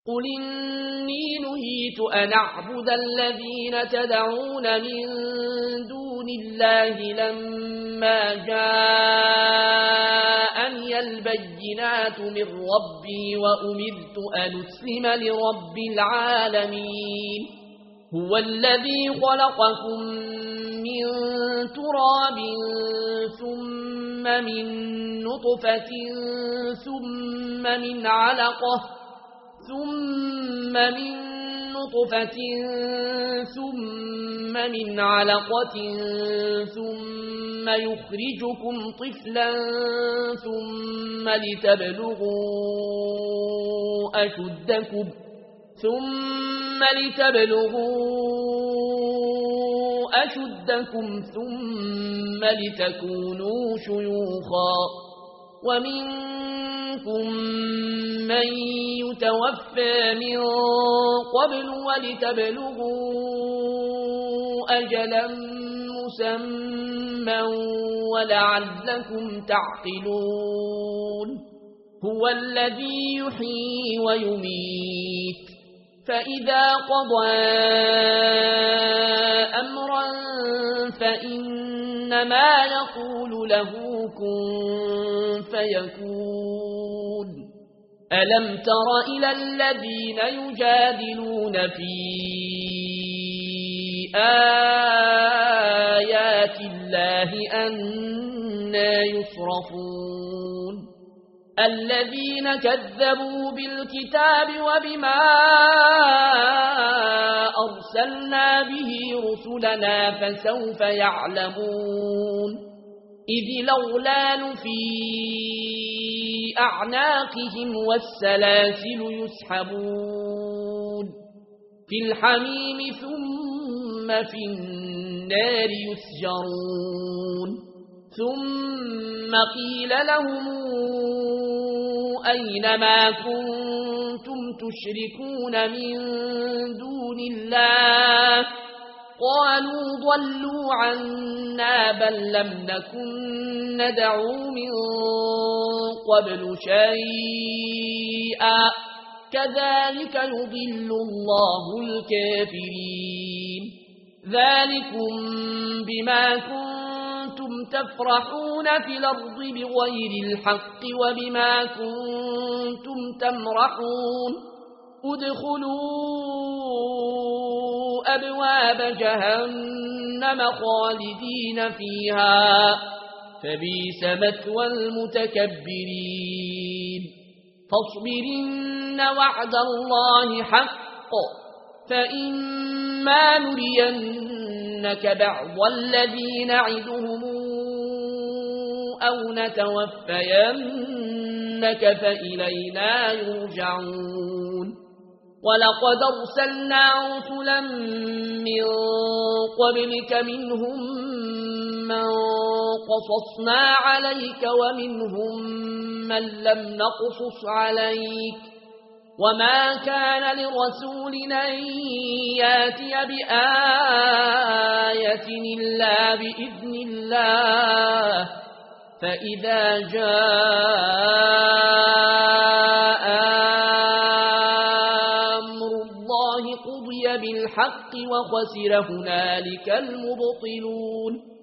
قل إني نهيت أن أعبد الذين تدعون من دون الله لما جاءني البينات من ربي وأمرت أن أسلم لرب العالمين هو الذي خلقكم من تراب ثم من نطفة ثم من علقة ثم يخرجكم طفلا ثم لتبلغوا أشدكم ثم لتكونوا شيوخا ومنكم من يتوفى من قبل ولتبلغوا أجلا مسمى ولعلكم تعقلون هو الذي يحيي ويميت فإذا قضى أمرا فإنما يقول له كن فيكون ألم تر إلى الذين يجادلون في آيات الله أنى يصرفون الذين كذبوا بالكتاب وبما أرسلنا به رسلنا فسوف يعلمون إذ الأغلال في أعناقهم والسلاسل يسحبون في الحميم ثم في النار يسجرون ثم قيل لهم أين ما كنتم تشركون من دون الله قالوا ضلوا عنا بل لم نكن ندعو من قبل شيئا كذلك يضل الله الكافرين ذلكم بما كنتم تفرحون في الأرض بغير الحق وبما كنتم تمرحون ادخلوا أبواب جهنم خالدين فيها فبئس مثوى المتكبرين فاصبرن وعد الله حق فإما نرينك بعض الذي نعدهم أو نتوفينك فإلينا يرجعون ولقد أرسلنا رسلا من قبلك منهم من قصصنا عليك ومنهم من لم نقصص عليك وما كان لرسول أن ياتي بآية إلا بإذن الله فإذا جاء أمر الله قضي بالحق وخسر هنالك المبطلون